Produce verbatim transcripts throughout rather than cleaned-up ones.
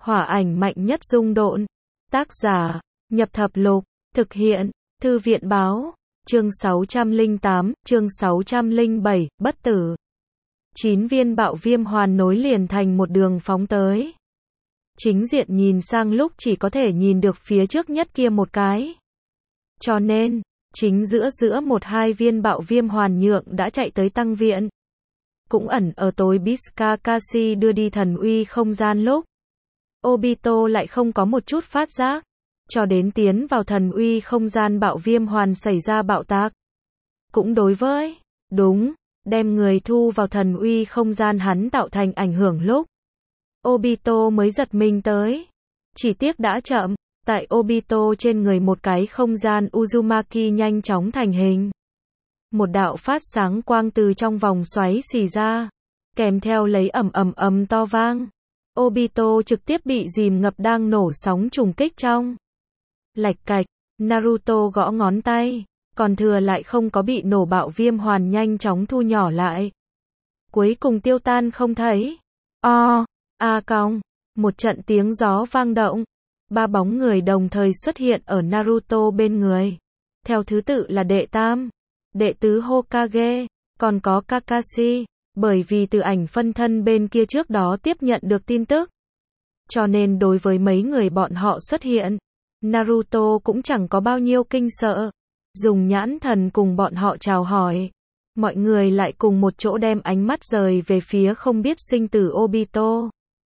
Hỏa ảnh mạnh nhất dung độn. Tác giả, Nhập Thập Lục, thực hiện, Thư viện Báo, chương sáu trăm lẻ tám, chương sáu trăm lẻ bảy, bất tử. Chín viên bạo viêm hoàn nối liền thành một đường phóng tới. Chính diện nhìn sang lúc chỉ có thể nhìn được phía trước nhất kia một cái. Cho nên, chính giữa giữa một hai viên bạo viêm hoàn nhượng đã chạy tới tăng viện. Cũng ẩn ở tối bí Kakashi đưa đi thần uy không gian lúc. Obito lại không có một chút phát giác. Cho đến tiến vào thần uy không gian bạo viêm hoàn xảy ra bạo tạc. Cũng đối với, đúng, đem người thu vào thần uy không gian hắn tạo thành ảnh hưởng lúc. Obito mới giật mình tới. Chỉ tiếc đã chậm, tại Obito trên người một cái không gian Uzumaki nhanh chóng thành hình. Một đạo phát sáng quang từ trong vòng xoáy xì ra, kèm theo lấy ầm ầm ầm to vang. Obito trực tiếp bị dìm ngập đang nổ sóng trùng kích trong. Lạch cạch, Naruto gõ ngón tay, còn thừa lại không có bị nổ bạo viêm hoàn nhanh chóng thu nhỏ lại. Cuối cùng tiêu tan không thấy. O, a cong, một trận tiếng gió vang động. Ba bóng người đồng thời xuất hiện ở Naruto bên người. Theo thứ tự là đệ tam, đệ tứ Hokage, còn có Kakashi, bởi vì từ ảnh phân thân bên kia trước đó tiếp nhận được tin tức. Cho nên đối với mấy người bọn họ xuất hiện, Naruto cũng chẳng có bao nhiêu kinh sợ. Dùng nhãn thần cùng bọn họ chào hỏi. Mọi người lại cùng một chỗ đem ánh mắt rời về phía không biết sinh tử Obito.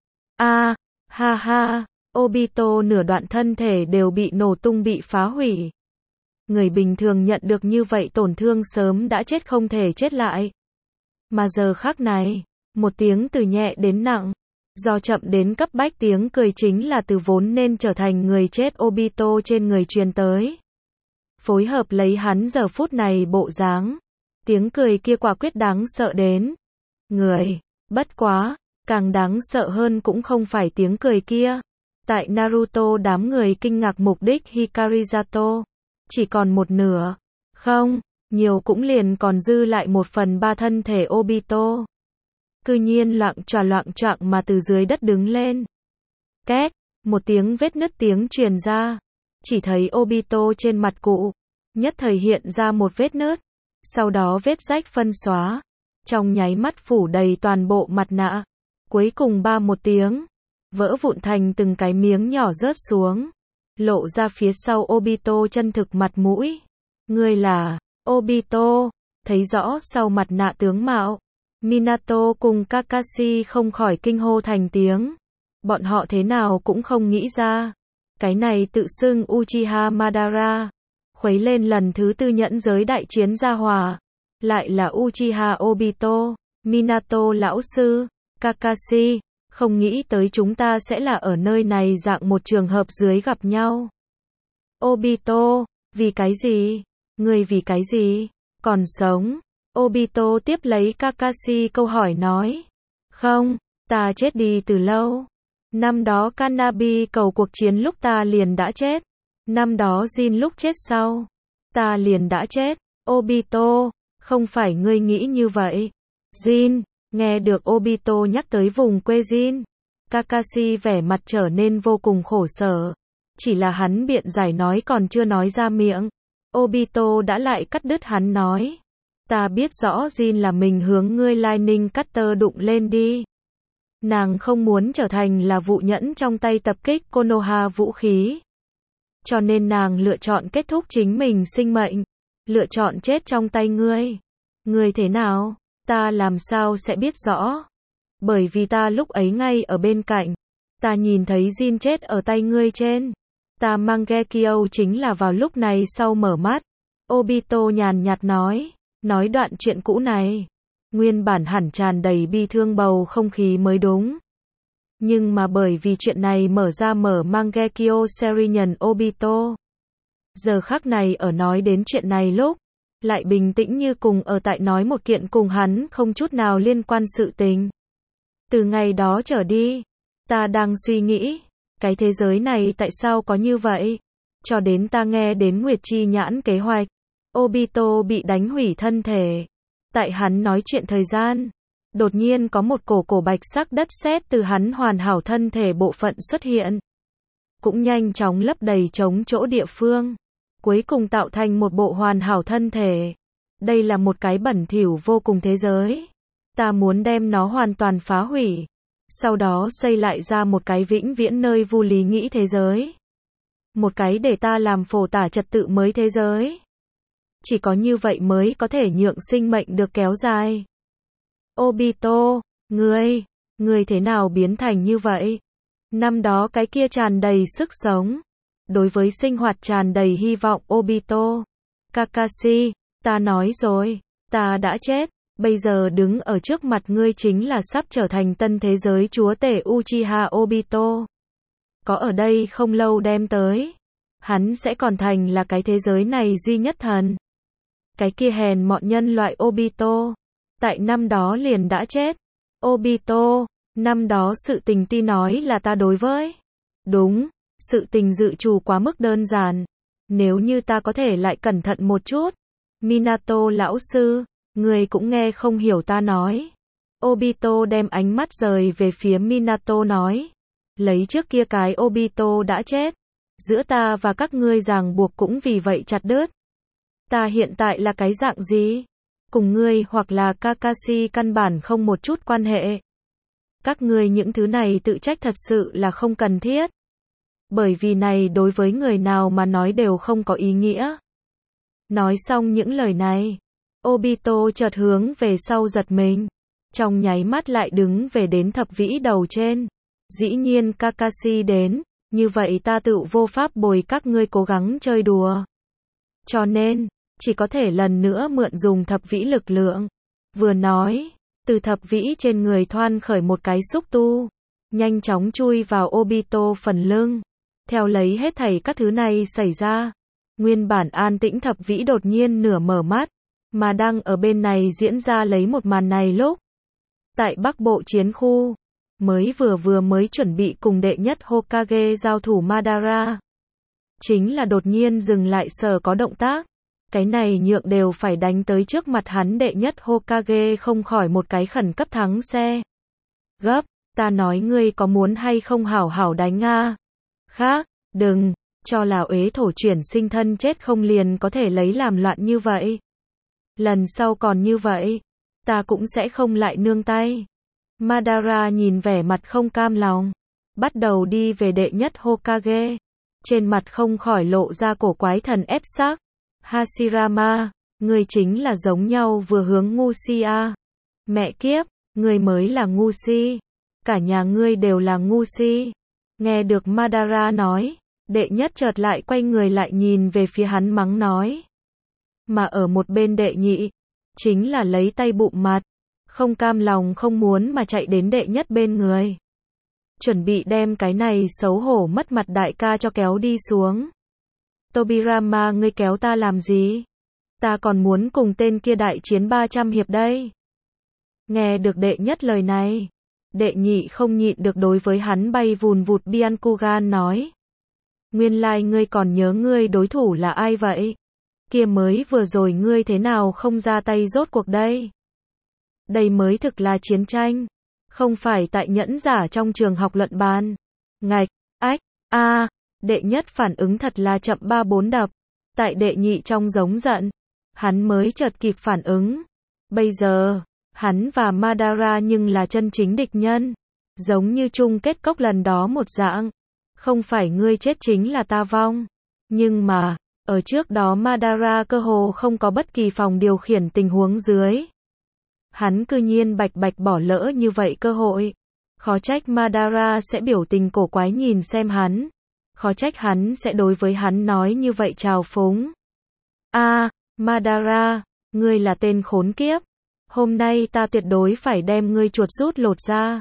A, ha ha, Obito nửa đoạn thân thể đều bị nổ tung bị phá hủy. Người bình thường nhận được như vậy tổn thương sớm đã chết không thể chết lại. Mà giờ khắc này, một tiếng từ nhẹ đến nặng, do chậm đến cấp bách tiếng cười chính là từ vốn nên trở thành người chết Obito trên người truyền tới. Phối hợp lấy hắn giờ phút này bộ dáng, tiếng cười kia quả quyết đáng sợ đến người, bất quá, càng đáng sợ hơn cũng không phải tiếng cười kia. Tại Naruto đám người kinh ngạc mục đích Hikarizato, chỉ còn một nửa, không, nhiều cũng liền còn dư lại một phần ba thân thể Obito. Cư nhiên loạng choạng loạng choạng mà từ dưới đất đứng lên. Két, một tiếng vết nứt tiếng truyền ra. Chỉ thấy Obito trên mặt cụ, nhất thời hiện ra một vết nứt. Sau đó vết rách phân xóa. Trong nháy mắt phủ đầy toàn bộ mặt nạ. Cuối cùng ba một tiếng, vỡ vụn thành từng cái miếng nhỏ rớt xuống. Lộ ra phía sau Obito chân thực mặt mũi. Ngươi là Obito, thấy rõ sau mặt nạ tướng mạo. Minato cùng Kakashi không khỏi kinh hô thành tiếng. Bọn họ thế nào cũng không nghĩ ra. Cái này tự xưng Uchiha Madara. Khuấy lên lần thứ tư nhẫn giới đại chiến gia hòa. Lại là Uchiha Obito. Minato lão sư, Kakashi, không nghĩ tới chúng ta sẽ là ở nơi này dạng một trường hợp dưới gặp nhau. Obito, vì cái gì? Người vì cái gì? Còn sống? Obito tiếp lấy Kakashi câu hỏi nói. Không, ta chết đi từ lâu. Năm đó Kanabi cầu cuộc chiến lúc ta liền đã chết. Năm đó Jin lúc chết sau. Ta liền đã chết. Obito, không phải ngươi nghĩ như vậy. Jin, nghe được Obito nhắc tới vùng quê Jin. Kakashi vẻ mặt trở nên vô cùng khổ sở. Chỉ là hắn biện giải nói còn chưa nói ra miệng. Obito đã lại cắt đứt hắn nói. Ta biết rõ Jin là mình hướng ngươi Lightning Cutter đụng lên đi. Nàng không muốn trở thành là vụ nhẫn trong tay tập kích Konoha vũ khí. Cho nên nàng lựa chọn kết thúc chính mình sinh mệnh. Lựa chọn chết trong tay ngươi. Ngươi thế nào? Ta làm sao sẽ biết rõ? Bởi vì ta lúc ấy ngay ở bên cạnh. Ta nhìn thấy Jin chết ở tay ngươi trên. Ta Mangekyo chính là vào lúc này sau mở mắt. Obito nhàn nhạt nói. Nói đoạn chuyện cũ này. Nguyên bản hẳn tràn đầy bi thương bầu không khí mới đúng. Nhưng mà bởi vì chuyện này mở ra mở Mangekyo Serinhân Obito. Giờ khắc này ở nói đến chuyện này lúc. Lại bình tĩnh như cùng ở tại nói một kiện cùng hắn không chút nào liên quan sự tình. Từ ngày đó trở đi. Ta đang suy nghĩ. Cái thế giới này tại sao có như vậy? Cho đến ta nghe đến Nguyệt Chi Nhãn kế hoạch. Obito bị đánh hủy thân thể. Tại hắn nói chuyện thời gian. đột nhiên có một cổ cổ bạch sắc đất sét từ hắn hoàn hảo thân thể bộ phận xuất hiện. Cũng nhanh chóng lấp đầy trống chỗ địa phương. Cuối cùng tạo thành một bộ hoàn hảo thân thể. Đây là một cái bẩn thỉu vô cùng thế giới. Ta muốn đem nó hoàn toàn phá hủy. Sau đó xây lại ra một cái vĩnh viễn nơi vô lý nghĩ thế giới. Một cái để ta làm phổ tả trật tự mới thế giới. Chỉ có như vậy mới có thể nhượng sinh mệnh được kéo dài. Obito, ngươi, ngươi thế nào biến thành như vậy? Năm đó cái kia tràn đầy sức sống. Đối với sinh hoạt tràn đầy hy vọng Obito. Kakashi, ta nói rồi, ta đã chết. Bây giờ đứng ở trước mặt ngươi chính là sắp trở thành tân thế giới chúa tể Uchiha Obito. Có ở đây không lâu đem tới. Hắn sẽ còn thành là cái thế giới này duy nhất thần. Cái kia hèn mọn nhân loại Obito. Tại năm đó liền đã chết. Obito, năm đó sự tình ti nói là ta đối với. Đúng, sự tình dự trù quá mức đơn giản. Nếu như ta có thể lại cẩn thận một chút. Minato lão sư, người cũng nghe không hiểu ta nói. Obito đem ánh mắt rời về phía Minato nói. Lấy trước kia cái Obito đã chết. Giữa ta và các ngươi ràng buộc cũng vì vậy chặt đứt. Ta hiện tại là cái dạng gì? Cùng ngươi hoặc là Kakashi căn bản không một chút quan hệ. Các ngươi những thứ này tự trách thật sự là không cần thiết. Bởi vì này đối với người nào mà nói đều không có ý nghĩa. Nói xong những lời này, Obito chợt hướng về sau giật mình. Trong nháy mắt lại đứng về đến thập vĩ đầu trên. Dĩ nhiên Kakashi đến, như vậy ta tự vô pháp bồi các ngươi cố gắng chơi đùa. Cho nên, chỉ có thể lần nữa mượn dùng thập vĩ lực lượng. Vừa nói, từ thập vĩ trên người thoan khởi một cái xúc tu. Nhanh chóng chui vào Obito phần lưng. Theo lấy hết thảy các thứ này xảy ra. Nguyên bản an tĩnh thập vĩ đột nhiên nửa mở mắt. Mà đang ở bên này diễn ra lấy một màn này lúc. Tại Bắc Bộ chiến khu. Mới vừa vừa mới chuẩn bị cùng đệ nhất Hokage giao thủ Madara. Chính là đột nhiên dừng lại sở có động tác. Cái này nhượng đều phải đánh tới trước mặt hắn đệ nhất Hokage không khỏi một cái khẩn cấp thắng xe. Gấp, ta nói ngươi có muốn hay không hảo hảo đánh a? Khác, đừng, cho là uế thổ chuyển sinh thân chết không liền có thể lấy làm loạn như vậy. Lần sau còn như vậy, ta cũng sẽ không lại nương tay. Madara nhìn vẻ mặt không cam lòng, bắt đầu đi về đệ nhất Hokage. Trên mặt không khỏi lộ ra cổ quái thần ép sắc. Hashirama, người chính là giống nhau vừa hướng ngu si a. Mẹ kiếp, người mới là ngu si. Cả nhà ngươi đều là ngu si. Nghe được Madara nói, đệ nhất chợt lại quay người lại nhìn về phía hắn mắng nói. Mà ở một bên đệ nhị, chính là lấy tay bụm mặt. Không cam lòng không muốn mà chạy đến đệ nhất bên người. Chuẩn bị đem cái này xấu hổ mất mặt đại ca cho kéo đi xuống. Tobirama ngươi kéo ta làm gì? Ta còn muốn cùng tên kia đại chiến ba trăm hiệp đây. Nghe được đệ nhất lời này. Đệ nhị không nhịn được đối với hắn bay vùn vụt Byakugan nói. Nguyên lai like ngươi còn nhớ ngươi đối thủ là ai vậy? Kia mới vừa rồi ngươi thế nào không ra tay rốt cuộc đây? Đây mới thực là chiến tranh. Không phải tại nhẫn giả trong trường học luận bàn. Ngạch, ách, a, à, đệ nhất phản ứng thật là chậm ba bốn đập. Tại đệ nhị trong giống giận. Hắn mới chợt kịp phản ứng. Bây giờ, hắn và Madara nhưng là chân chính địch nhân. Giống như chung kết cốc lần đó một dạng. Không phải ngươi chết chính là ta vong. Nhưng mà, ở trước đó Madara cơ hồ không có bất kỳ phòng điều khiển tình huống dưới. Hắn cư nhiên bạch bạch bỏ lỡ như vậy cơ hội. Khó trách Madara sẽ biểu tình cổ quái nhìn xem hắn. Khó trách hắn sẽ đối với hắn nói như vậy trào phúng. A, à, Madara, ngươi là tên khốn kiếp. Hôm nay ta tuyệt đối phải đem ngươi chuột rút lột ra.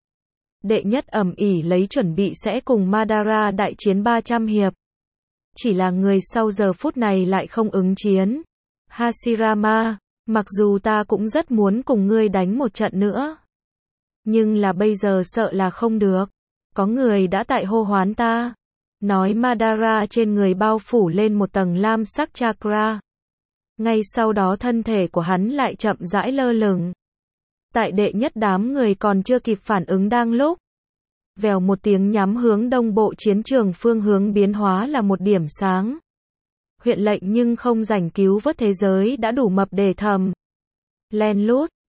Đệ nhất ầm ỉ lấy chuẩn bị sẽ cùng Madara đại chiến ba trăm hiệp. Chỉ là người sau giờ phút này lại không ứng chiến. Hashirama, mặc dù ta cũng rất muốn cùng ngươi đánh một trận nữa. Nhưng là bây giờ sợ là không được. Có người đã tại hô hoán ta. Nói Madara trên người bao phủ lên một tầng lam sắc chakra. Ngay sau đó thân thể của hắn lại chậm rãi lơ lửng. Tại đệ nhất đám người còn chưa kịp phản ứng đang lúc. Vèo một tiếng nhắm hướng đông bộ chiến trường phương hướng biến hóa là một điểm sáng. Huyện lệnh nhưng không rảnh cứu vớt thế giới đã đủ mập để thầm. Len lút,